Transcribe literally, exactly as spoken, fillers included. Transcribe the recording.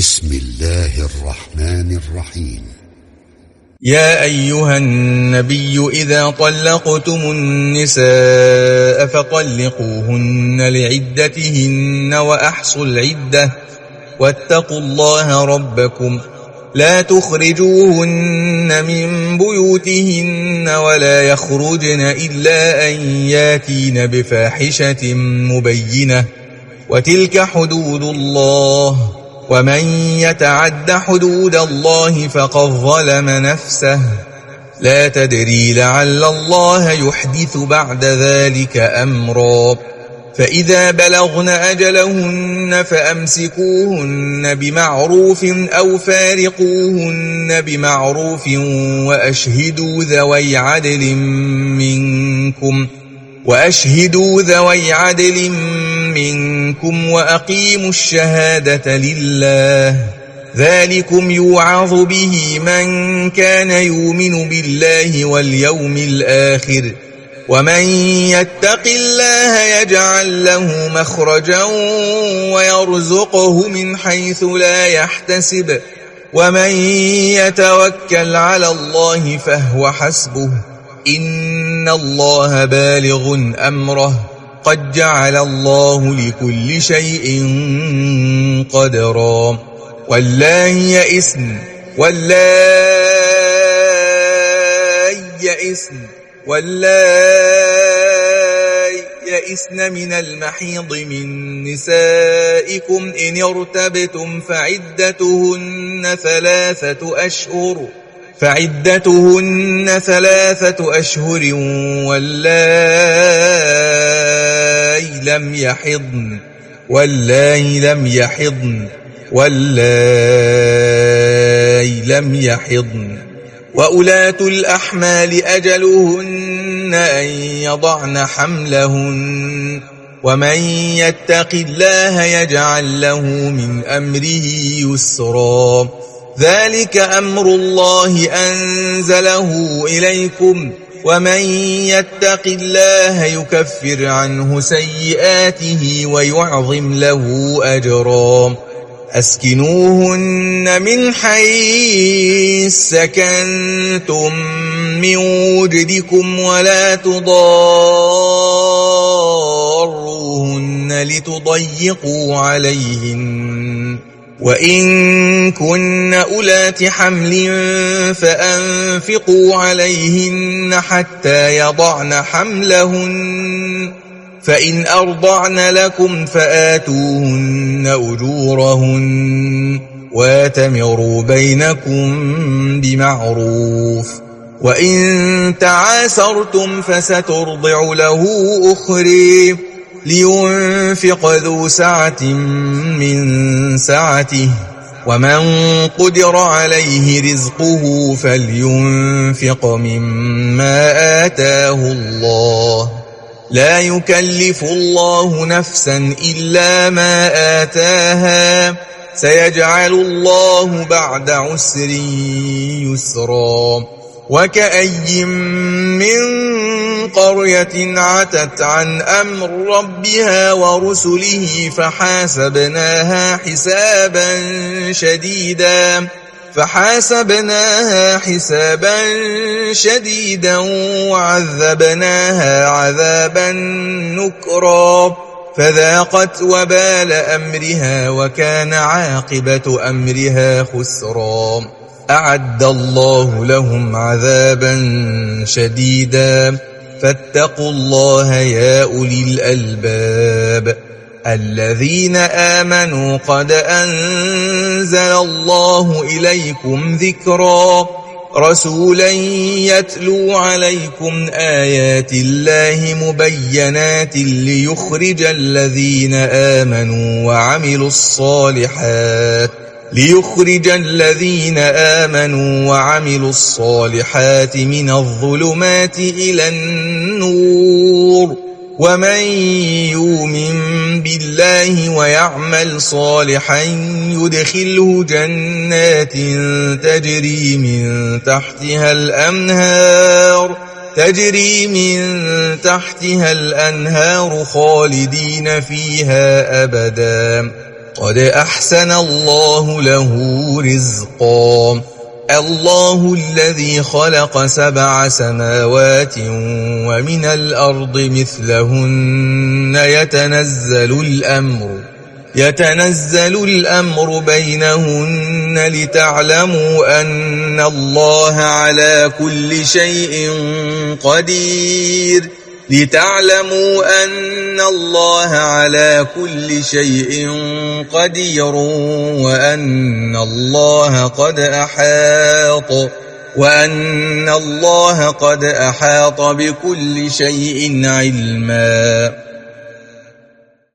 بسم الله الرحمن الرحيم. يا أيها النبي إذا طلقتم النساء فطلقوهن لعدتهن وأحصوا العدة واتقوا الله ربكم لا تخرجوهن من بيوتهن ولا يخرجن إلا أن ياتين بفاحشة مبينة وتلك حدود الله ومن يتعد حدود الله فقد ظلم نفسه لا تدري لعل الله يحدث بعد ذلك أمرا فإذا بلغن أجلهن فأمسكوهن بمعروف أو فارقوهن بمعروف وأشهدوا ذوي عدل منكم وأشهدوا ذوي عدل منكم وأقيموا الشهادة لله ذلكم يوعظ به من كان يؤمن بالله واليوم الآخر ومن يتق الله يجعل له مخرجا ويرزقه من حيث لا يحتسب ومن يتوكل على الله فهو حسبه إن الله بالغ أمره قد جعل الله لكل شيء قدرا واللائي يئسن واللائي يئسن واللائي يئسن من المحيض من نسائكم إن ارتبتم فعدتهن ثلاثة أشهر فعدتهن ثلاثة أشهر واللائي لم يحضن واللائي لم يحضن واللائي لم يحضن وأولاة الأحمال أجلهن أن يضعن حملهن ومن يتق الله يجعل له من أمره يسرا ذلك أمر الله أنزله إليكم ومن يتق الله يكفر عنه سيئاته ويعظم له أجرا أسكنوهن من حيث سكنتم من وجدكم ولا تضاروهن لتضيقوا عليهن وإن كن أولات حمل فأنفقوا عليهن حتى يضعن حملهن فإن أرضعن لكم فآتوهن أجورهن واتمروا بينكم بمعروف وإن تعاسرتم فسترضع له أخرى لينفق ذو سعة من سعته ومن قدر عليه رزقه فلينفق مما آتاه الله لا يكلف الله نفسا إلا ما آتاها سيجعل الله بعد عسر يسرا وكأي من قرية عتت عن أمر ربها ورسله فحاسبناها حسابا شديدا فحاسبناها حسابا شديدا وعذبناها عذابا نكرا فذاقت وبال أمرها وكان عاقبة أمرها خسرا أعد الله لهم عذابا شديدا فاتقوا الله يا أولي الألباب الذين آمنوا قد أنزل الله إليكم ذكرا رسولا يتلو عليكم آيات الله مبينات ليخرج الذين آمنوا وعملوا الصالحات ليخرج الذين آمنوا وعملوا الصالحات من الظلمات إلى النور ومن يؤمن بالله ويعمل صالحا يدخله جنات تجري من تحتها الأنهار تجري من تحتها الأنهار خالدين فيها أبدا قد أحسن الله له رزقا الله الذي خلق سبع سماوات ومن الأرض مثلهن يتنزل الأمر يتنزل الأمر بينهن لتعلموا أن الله على كل شيء قدير لتعلموا أن الله على كل شيء قدير وأن الله قد أحاط وأن الله قد أحاط بكل شيء علما